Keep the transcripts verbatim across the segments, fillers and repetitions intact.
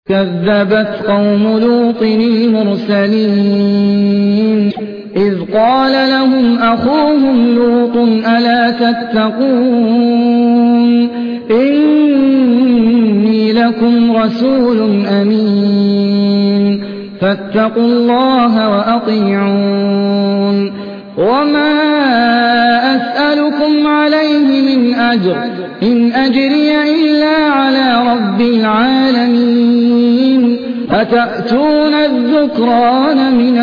كذبت قوم لوط المرسلين إذ قال لهم أخوهم لوط ألا تتقون إني لكم رسول أمين فاتقوا الله وأطيعون وما أسألكم عليه من أجر إن أجري إلا على رب العالمين أتأتون الذكران من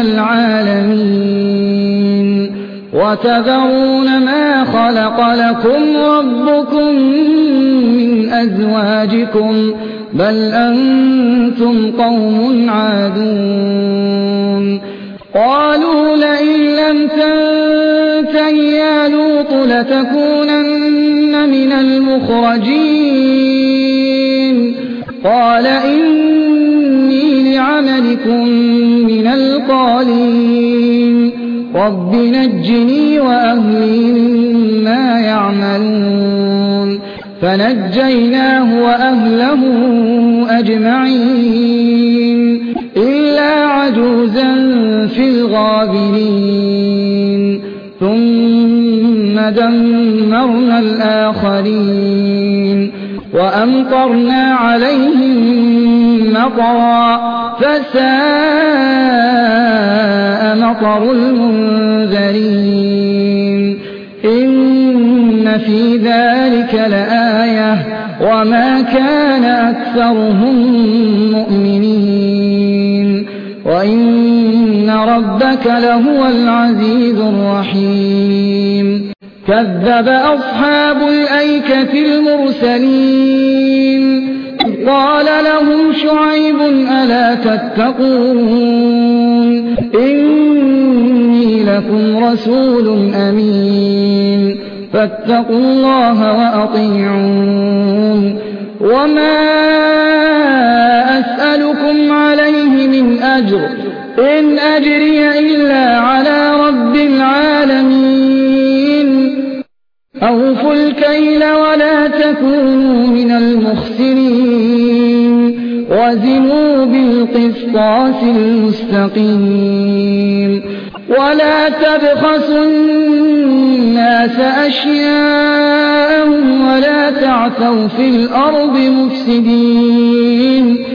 العالمين وتذرون ما خلق لكم ربكم من أزواجكم بل أنتم قوم عادون قالوا لئن لم تنته يا لوط لتكونن من المخرجين قال إني لعملكم من القالين رب نجني وأهلي مما يعملون فنجيناه وأهله أجمعين إلا عجوزا في الغابرين ثم دمرنا الآخرين وأمطرنا عليهم مطرا فساء مطر المنذرين إن في ذلك لآية وما كان أكثرهم مؤمنين وإن ربك لهو العزيز الرحيم كذب أصحاب الأيكة المرسلين قال لهم شعيب ألا تتقون إني لكم رسول أمين فاتقوا الله وأطيعون وما أسألكم عليه من أجر إن أجري إلا على رب العالمين أوفوا الكيل ولا تكونوا من المخسرين وزنوا بالقسطاس المستقيم ولا تبخسوا الناس أشياءهم ولا تعثوا في الأرض مفسدين